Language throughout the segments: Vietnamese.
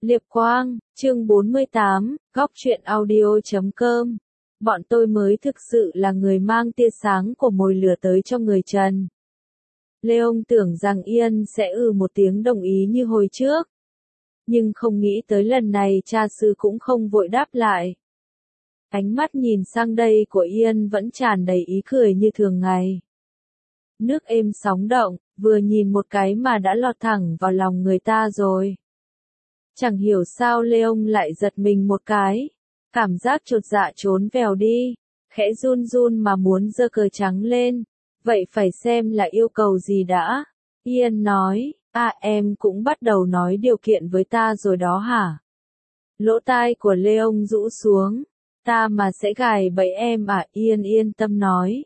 Liệp Quang, chương 48, góc truyện audio.com. Bọn tôi mới thực sự là người mang tia sáng của mồi lửa tới cho người Trần. Leon tưởng rằng Ian sẽ một tiếng đồng ý như hồi trước. Nhưng không nghĩ tới lần này cha sư cũng không vội đáp lại. Ánh mắt nhìn sang đây của Ian vẫn tràn đầy ý cười như thường ngày. Nước êm sóng động, vừa nhìn một cái mà đã lọt thẳng vào lòng người ta rồi. Chẳng hiểu sao Leon lại giật mình một cái. Cảm giác chột dạ trốn vèo đi. Khẽ run run mà muốn giơ cờ trắng lên. Vậy phải xem là yêu cầu gì đã. Ian nói, em cũng bắt đầu nói điều kiện với ta rồi đó hả? Lỗ tai của Leon rũ xuống. Ta mà sẽ gài bẫy em à? Ian yên tâm nói.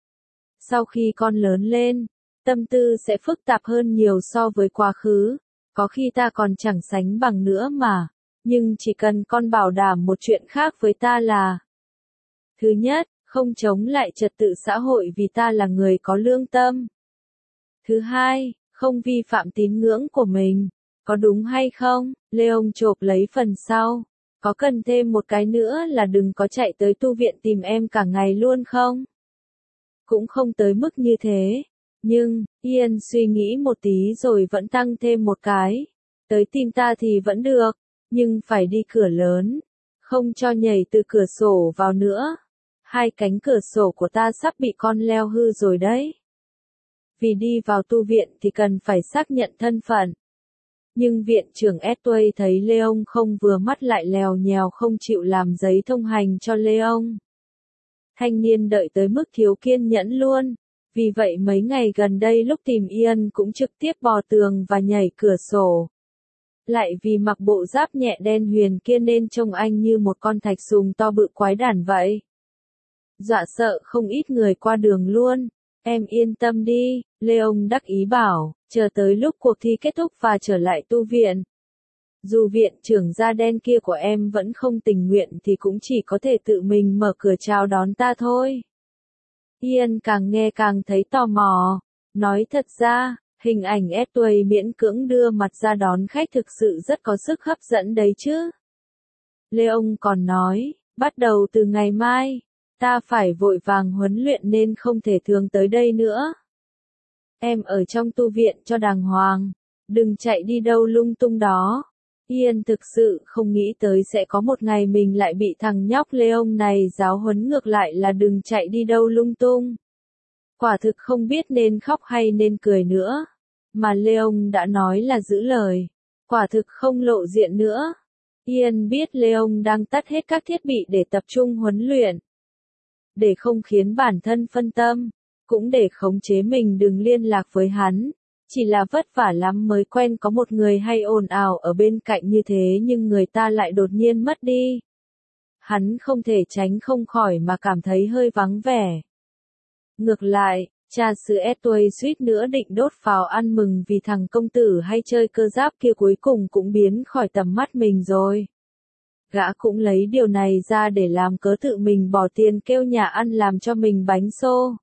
Sau khi con lớn lên, tâm tư sẽ phức tạp hơn nhiều so với quá khứ. Có khi ta còn chẳng sánh bằng nữa mà. Nhưng chỉ cần con bảo đảm một chuyện khác với ta là: thứ nhất, không chống lại trật tự xã hội vì ta là người có lương tâm. Thứ hai, không vi phạm tín ngưỡng của mình. Có đúng hay không? Leon chộp lấy phần sau. Có cần thêm một cái nữa là đừng có chạy tới tu viện tìm em cả ngày luôn không? Cũng không tới mức như thế. Nhưng, Ian suy nghĩ một tí rồi vẫn tăng thêm một cái. Tới tìm ta thì vẫn được, nhưng phải đi cửa lớn. Không cho nhảy từ cửa sổ vào nữa. Hai cánh cửa sổ của ta sắp bị con leo hư rồi đấy. Vì đi vào tu viện thì cần phải xác nhận thân phận. Nhưng viện trưởng Edway thấy Leon không vừa mắt lại lèo nhèo không chịu làm giấy thông hành cho Leon. Thanh niên đợi tới mức thiếu kiên nhẫn luôn. Vì vậy mấy ngày gần đây lúc tìm Ian cũng trực tiếp bò tường và nhảy cửa sổ. Lại vì mặc bộ giáp nhẹ đen huyền kia nên trông anh như một con thạch sùng to bự quái đản vậy. Dọa sợ không ít người qua đường luôn. Em yên tâm đi, Leon đắc ý bảo, chờ tới lúc cuộc thi kết thúc và trở lại tu viện. Dù viện trưởng da đen kia của em vẫn không tình nguyện thì cũng chỉ có thể tự mình mở cửa chào đón ta thôi. Ian càng nghe càng thấy tò mò. Nói thật ra, hình ảnh Edway miễn cưỡng đưa mặt ra đón khách thực sự rất có sức hấp dẫn đấy chứ. Leon còn nói, bắt đầu từ ngày mai, ta phải vội vàng huấn luyện nên không thể thường tới đây nữa. Em ở trong tu viện cho đàng hoàng, đừng chạy đi đâu lung tung đó. Ian thực sự không nghĩ tới sẽ có một ngày mình lại bị thằng nhóc Leon này giáo huấn ngược lại là đừng chạy đi đâu lung tung. Quả thực không biết nên khóc hay nên cười nữa. Mà Leon đã nói là giữ lời. Quả thực không lộ diện nữa. Ian biết Leon đang tắt hết các thiết bị để tập trung huấn luyện. Để không khiến bản thân phân tâm. Cũng để khống chế mình đừng liên lạc với hắn. Chỉ là vất vả lắm mới quen có một người hay ồn ào ở bên cạnh như thế nhưng người ta lại đột nhiên mất đi. Hắn không thể tránh không khỏi mà cảm thấy hơi vắng vẻ. Ngược lại, cha xứ Edway suýt nữa định đốt pháo ăn mừng vì thằng công tử hay chơi cơ giáp kia cuối cùng cũng biến khỏi tầm mắt mình rồi. Gã cũng lấy điều này ra để làm cớ tự mình bỏ tiền kêu nhà ăn làm cho mình bánh xô.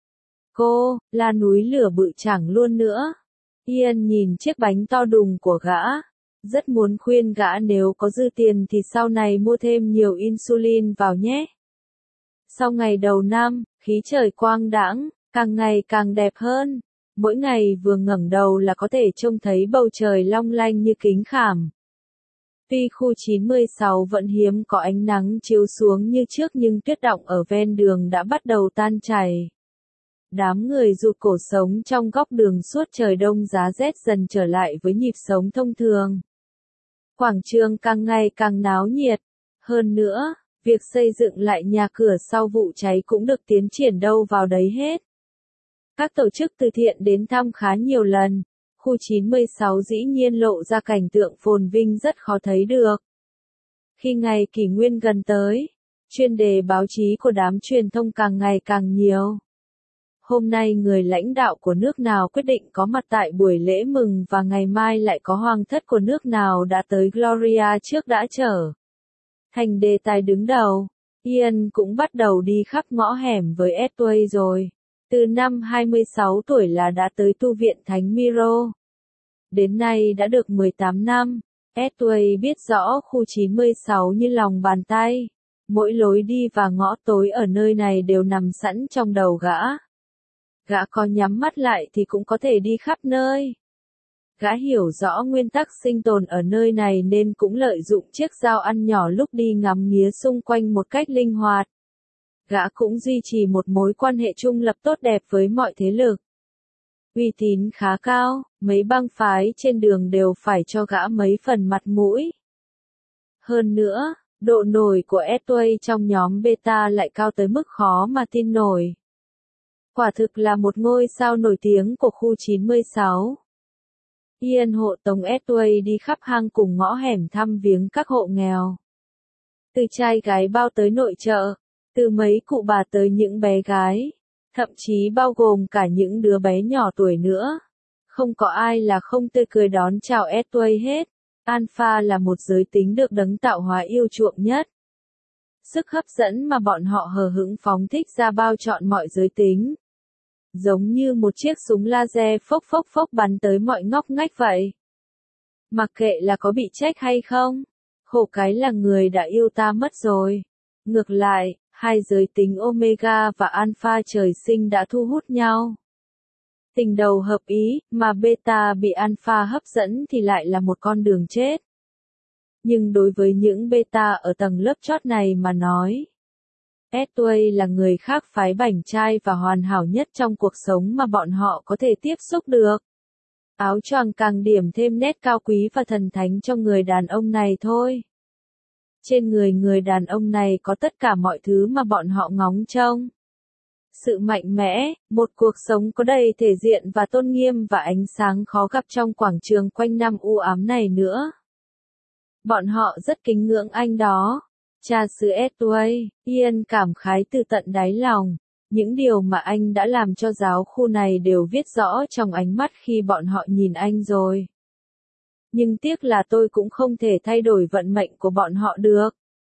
Cô, là núi lửa bự chẳng luôn nữa. Ian nhìn chiếc bánh to đùng của gã. Rất muốn khuyên gã nếu có dư tiền thì sau này mua thêm nhiều insulin vào nhé. Sau ngày đầu năm, khí trời quang đãng, càng ngày càng đẹp hơn. Mỗi ngày vừa ngẩng đầu là có thể trông thấy bầu trời long lanh như kính khảm. Tuy khu 96 vẫn hiếm có ánh nắng chiếu xuống như trước nhưng tuyết đọng ở ven đường đã bắt đầu tan chảy. Đám người rụt cổ sống trong góc đường suốt trời đông giá rét dần trở lại với nhịp sống thông thường. Quảng trường càng ngày càng náo nhiệt. Hơn nữa, việc xây dựng lại nhà cửa sau vụ cháy cũng được tiến triển đâu vào đấy hết. Các tổ chức từ thiện đến thăm khá nhiều lần. Khu 96 dĩ nhiên lộ ra cảnh tượng phồn vinh rất khó thấy được. Khi ngày kỷ nguyên gần tới, chuyên đề báo chí của đám truyền thông càng ngày càng nhiều. Hôm nay người lãnh đạo của nước nào quyết định có mặt tại buổi lễ mừng và ngày mai lại có hoàng thất của nước nào đã tới Gloria trước đã trở thành đề tài đứng đầu. Ian cũng bắt đầu đi khắp ngõ hẻm với Edway rồi. Từ năm 26 tuổi là đã tới tu viện Thánh Miro. Đến nay đã được 18 năm. Edway biết rõ khu 96 như lòng bàn tay. Mỗi lối đi và ngõ tối ở nơi này đều nằm sẵn trong đầu gã. Gã có nhắm mắt lại thì cũng có thể đi khắp nơi. Gã hiểu rõ nguyên tắc sinh tồn ở nơi này nên cũng lợi dụng chiếc dao ăn nhỏ lúc đi ngắm nghía xung quanh một cách linh hoạt. Gã cũng duy trì một mối quan hệ trung lập tốt đẹp với mọi thế lực. Uy tín khá cao, mấy bang phái trên đường đều phải cho gã mấy phần mặt mũi. Hơn nữa, độ nổi của Edway trong nhóm beta lại cao tới mức khó mà tin nổi. Quả thực là một ngôi sao nổi tiếng của khu 96. Ian hộ tống Edway đi khắp hang cùng ngõ hẻm thăm viếng các hộ nghèo. Từ trai gái bao tới nội trợ, từ mấy cụ bà tới những bé gái, thậm chí bao gồm cả những đứa bé nhỏ tuổi nữa. Không có ai là không tươi cười đón chào Edway hết. Alpha là một giới tính được đấng tạo hóa yêu chuộng nhất. Sức hấp dẫn mà bọn họ hờ hững phóng thích ra bao trọn mọi giới tính. Giống như một chiếc súng laser phốc phốc phốc bắn tới mọi ngóc ngách vậy. Mặc kệ là có bị trách hay không, khổ cái là người đã yêu ta mất rồi. Ngược lại, hai giới tính Omega và Alpha trời sinh đã thu hút nhau. Tình đầu hợp ý, mà Beta bị Alpha hấp dẫn thì lại là một con đường chết. Nhưng đối với những Beta ở tầng lớp chót này mà nói, Edway là người khác phái bảnh trai và hoàn hảo nhất trong cuộc sống mà bọn họ có thể tiếp xúc được. Áo choàng càng điểm thêm nét cao quý và thần thánh cho người đàn ông này thôi. Trên người đàn ông này có tất cả mọi thứ mà bọn họ ngóng trông. Sự mạnh mẽ, một cuộc sống có đầy thể diện và tôn nghiêm và ánh sáng khó gặp trong quảng trường quanh năm u ám này nữa. Bọn họ rất kính ngưỡng anh đó. Cha xứ Edway, Ian cảm khái từ tận đáy lòng. Những điều mà anh đã làm cho giáo khu này đều viết rõ trong ánh mắt khi bọn họ nhìn anh rồi. Nhưng tiếc là tôi cũng không thể thay đổi vận mệnh của bọn họ được.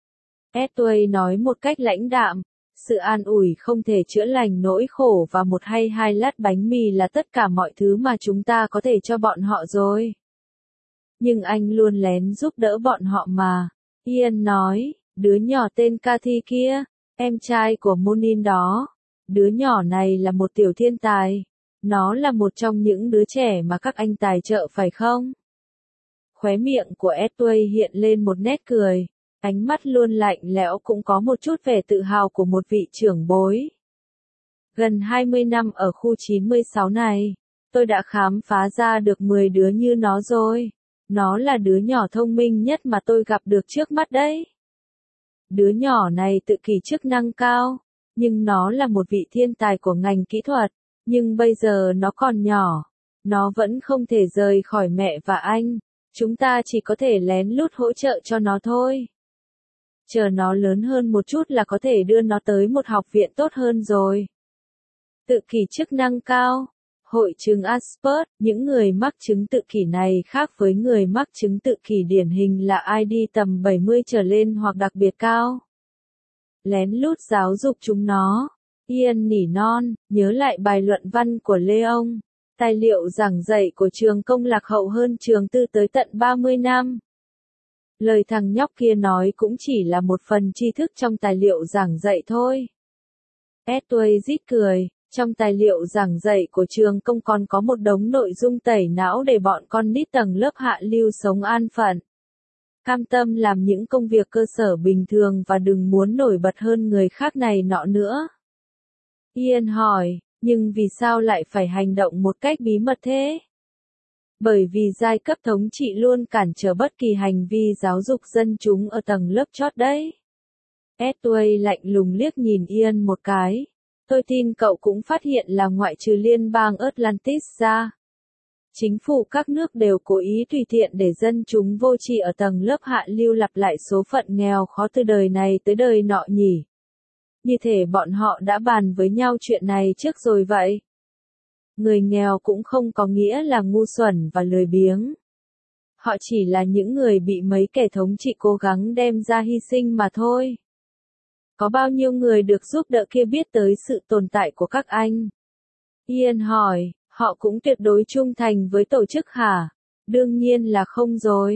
Edway nói một cách lãnh đạm. Sự an ủi không thể chữa lành nỗi khổ và một hay hai lát bánh mì là tất cả mọi thứ mà chúng ta có thể cho bọn họ rồi. Nhưng anh luôn lén giúp đỡ bọn họ mà. Ian nói, đứa nhỏ tên Cathy kia, em trai của Monin đó. Đứa nhỏ này là một tiểu thiên tài. Nó là một trong những đứa trẻ mà các anh tài trợ phải không? Khóe miệng của Edway hiện lên một nét cười. Ánh mắt luôn lạnh lẽo cũng có một chút vẻ tự hào của một vị trưởng bối. Gần 20 năm ở khu 96 này, tôi đã khám phá ra được 10 đứa như nó rồi. Nó là đứa nhỏ thông minh nhất mà tôi gặp được trước mắt đấy. Đứa nhỏ này tự kỷ chức năng cao, nhưng nó là một vị thiên tài của ngành kỹ thuật, nhưng bây giờ nó còn nhỏ. Nó vẫn không thể rời khỏi mẹ và anh. Chúng ta chỉ có thể lén lút hỗ trợ cho nó thôi. Chờ nó lớn hơn một chút là có thể đưa nó tới một học viện tốt hơn rồi. Tự kỷ chức năng cao. Hội chứng Asperger, những người mắc chứng tự kỷ này khác với người mắc chứng tự kỷ điển hình là ID tầm 70 trở lên hoặc đặc biệt cao. Lén lút giáo dục chúng nó. Ian nỉ non, nhớ lại bài luận văn của Leon. Tài liệu giảng dạy của trường công lạc hậu hơn trường tư tới tận 30 năm. Lời thằng nhóc kia nói cũng chỉ là một phần tri thức trong tài liệu giảng dạy thôi. Edway rít cười, trong tài liệu giảng dạy của trường công còn có một đống nội dung tẩy não để bọn con nít tầng lớp hạ lưu sống an phận. Cam tâm làm những công việc cơ sở bình thường và đừng muốn nổi bật hơn người khác này nọ nữa. Ian hỏi, nhưng vì sao lại phải hành động một cách bí mật thế? Bởi vì giai cấp thống trị luôn cản trở bất kỳ hành vi giáo dục dân chúng ở tầng lớp chót đấy. Edway lạnh lùng liếc nhìn Ian một cái. Tôi tin cậu cũng phát hiện là ngoại trừ liên bang Atlantis ra, chính phủ các nước đều cố ý tùy tiện để dân chúng vô tri ở tầng lớp hạ lưu lặp lại số phận nghèo khó từ đời này tới đời nọ nhỉ. Như thể bọn họ đã bàn với nhau chuyện này trước rồi vậy. Người nghèo cũng không có nghĩa là ngu xuẩn và lười biếng. Họ chỉ là những người bị mấy kẻ thống trị cố gắng đem ra hy sinh mà thôi. Có bao nhiêu người được giúp đỡ kia biết tới sự tồn tại của các anh? Ian hỏi, họ cũng tuyệt đối trung thành với tổ chức hả? Đương nhiên là không rồi.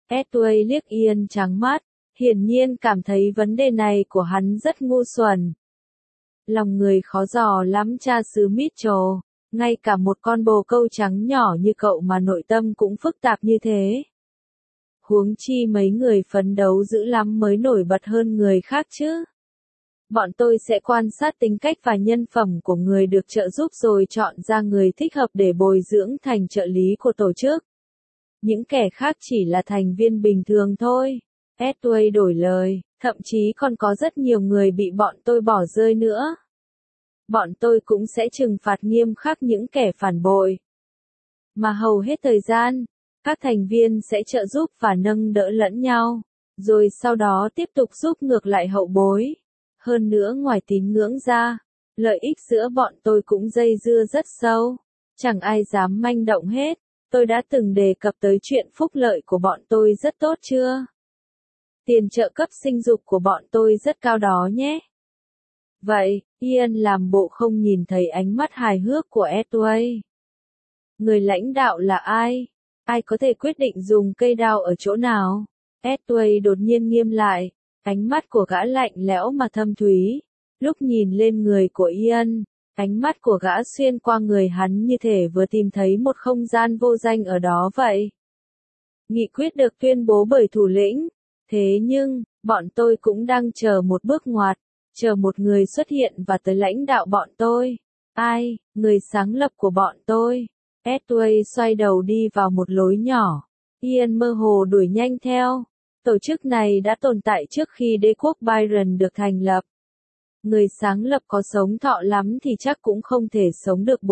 Edway liếc Ian trắng mắt, hiển nhiên cảm thấy vấn đề này của hắn rất ngu xuẩn. Lòng người khó dò lắm cha xứ Mitchell, ngay cả một con bồ câu trắng nhỏ như cậu mà nội tâm cũng phức tạp như thế. Huống chi mấy người phấn đấu dữ lắm mới nổi bật hơn người khác chứ. Bọn tôi sẽ quan sát tính cách và nhân phẩm của người được trợ giúp rồi chọn ra người thích hợp để bồi dưỡng thành trợ lý của tổ chức. Những kẻ khác chỉ là thành viên bình thường thôi. Edway đổi lời, thậm chí còn có rất nhiều người bị bọn tôi bỏ rơi nữa. Bọn tôi cũng sẽ trừng phạt nghiêm khắc những kẻ phản bội. Mà hầu hết thời gian, các thành viên sẽ trợ giúp và nâng đỡ lẫn nhau, rồi sau đó tiếp tục giúp ngược lại hậu bối. Hơn nữa ngoài tín ngưỡng ra, lợi ích giữa bọn tôi cũng dây dưa rất sâu. Chẳng ai dám manh động hết. Tôi đã từng đề cập tới chuyện phúc lợi của bọn tôi rất tốt chưa? Tiền trợ cấp sinh dục của bọn tôi rất cao đó nhé. Vậy, Ian làm bộ không nhìn thấy ánh mắt hài hước của Edway. Người lãnh đạo là ai? Ai có thể quyết định dùng cây đao ở chỗ nào? Edway đột nhiên nghiêm lại, ánh mắt của gã lạnh lẽo mà thâm thúy. Lúc nhìn lên người của Ian, ánh mắt của gã xuyên qua người hắn như thể vừa tìm thấy một không gian vô danh ở đó vậy. Nghị quyết được tuyên bố bởi thủ lĩnh. Thế nhưng, bọn tôi cũng đang chờ một bước ngoặt, chờ một người xuất hiện và tới lãnh đạo bọn tôi. Ai, người sáng lập của bọn tôi? Edway xoay đầu đi vào một lối nhỏ. Ian mơ hồ đuổi nhanh theo. Tổ chức này đã tồn tại trước khi đế quốc Byron được thành lập. Người sáng lập có sống thọ lắm thì chắc cũng không thể sống được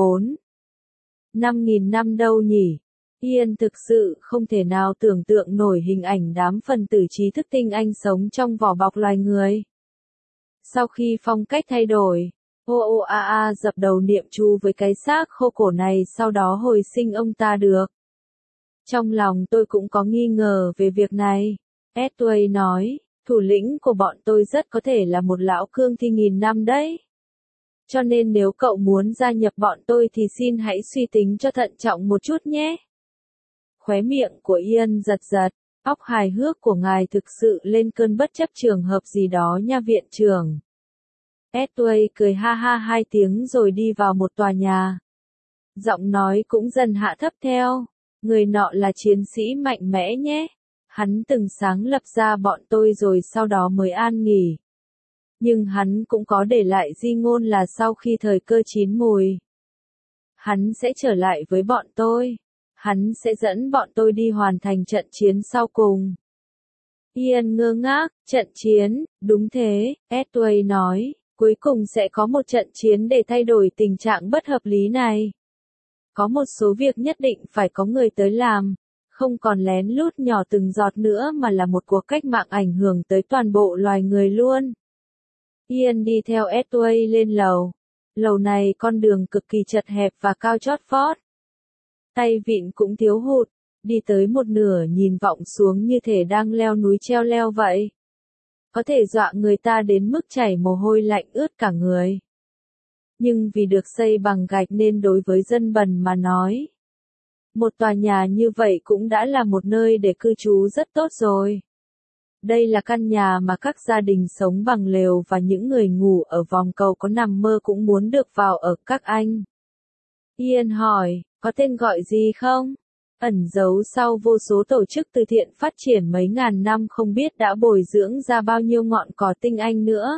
4.000 năm đâu nhỉ. Ian thực sự không thể nào tưởng tượng nổi hình ảnh đám phần tử trí thức tinh anh sống trong vỏ bọc loài người. Sau khi phong cách thay đổi, OOAA dập đầu niệm chu với cái xác khô cổ này sau đó hồi sinh ông ta được. Trong lòng tôi cũng có nghi ngờ về việc này. Edway nói, thủ lĩnh của bọn tôi rất có thể là một lão cương thi nghìn năm đấy. Cho nên nếu cậu muốn gia nhập bọn tôi thì xin hãy suy tính cho thận trọng một chút nhé. Khóe miệng của Ian giật giật, óc hài hước của ngài thực sự lên cơn bất chấp trường hợp gì đó nha viện trưởng. Edway cười ha ha 2 tiếng rồi đi vào một tòa nhà. Giọng nói cũng dần hạ thấp theo, người nọ là chiến sĩ mạnh mẽ nhé. Hắn từng sáng lập ra bọn tôi rồi sau đó mới an nghỉ. Nhưng hắn cũng có để lại di ngôn là sau khi thời cơ chín mùi, hắn sẽ trở lại với bọn tôi. Hắn sẽ dẫn bọn tôi đi hoàn thành trận chiến sau cùng. Ian ngơ ngác, trận chiến, đúng thế, Edway nói, cuối cùng sẽ có một trận chiến để thay đổi tình trạng bất hợp lý này. Có một số việc nhất định phải có người tới làm, không còn lén lút nhỏ từng giọt nữa mà là một cuộc cách mạng ảnh hưởng tới toàn bộ loài người luôn. Ian đi theo Edway lên lầu. Lầu này con đường cực kỳ chật hẹp và cao chót vót. Tay vịn cũng thiếu hụt, đi tới một nửa nhìn vọng xuống như thể đang leo núi treo leo vậy. Có thể dọa người ta đến mức chảy mồ hôi lạnh ướt cả người. Nhưng vì được xây bằng gạch nên đối với dân bần mà nói, một tòa nhà như vậy cũng đã là một nơi để cư trú rất tốt rồi. Đây là căn nhà mà các gia đình sống bằng lều và những người ngủ ở vòng cầu có nằm mơ cũng muốn được vào ở các anh. Ian hỏi, có tên gọi gì không? Ẩn giấu sau vô số tổ chức từ thiện phát triển mấy ngàn năm không biết đã bồi dưỡng ra bao nhiêu ngọn cỏ tinh anh nữa.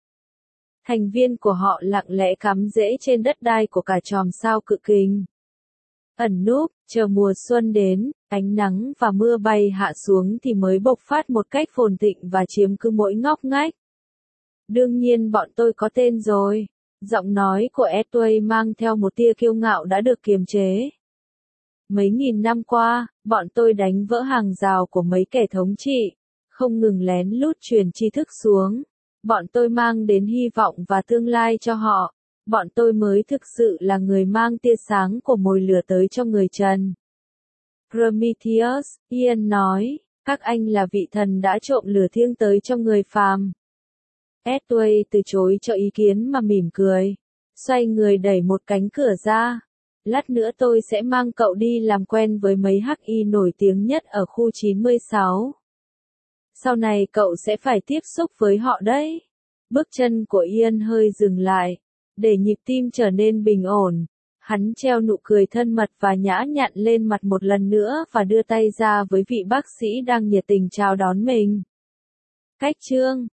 Thành viên của họ lặng lẽ cắm rễ trên đất đai của cả chòm sao cự kình. Ẩn núp, chờ mùa xuân đến, ánh nắng và mưa bay hạ xuống thì mới bộc phát một cách phồn thịnh và chiếm cứ mỗi ngóc ngách. Đương nhiên bọn tôi có tên rồi. Giọng nói của Edway mang theo một tia kiêu ngạo đã được kiềm chế. Mấy nghìn năm qua, bọn tôi đánh vỡ hàng rào của mấy kẻ thống trị, không ngừng lén lút truyền tri thức xuống. Bọn tôi mang đến hy vọng và tương lai cho họ. Bọn tôi mới thực sự là người mang tia sáng của mồi lửa tới cho người trần. Prometheus, Ian nói, các anh là vị thần đã trộm lửa thiêng tới cho người phàm. Edway từ chối cho ý kiến mà mỉm cười. Xoay người đẩy một cánh cửa ra. Lát nữa tôi sẽ mang cậu đi làm quen với mấy hắc y nổi tiếng nhất ở khu 96. Sau này cậu sẽ phải tiếp xúc với họ đấy. Bước chân của Ian hơi dừng lại, để nhịp tim trở nên bình ổn. Hắn treo nụ cười thân mật và nhã nhặn lên mặt một lần nữa và đưa tay ra với vị bác sĩ đang nhiệt tình chào đón mình. Cách chương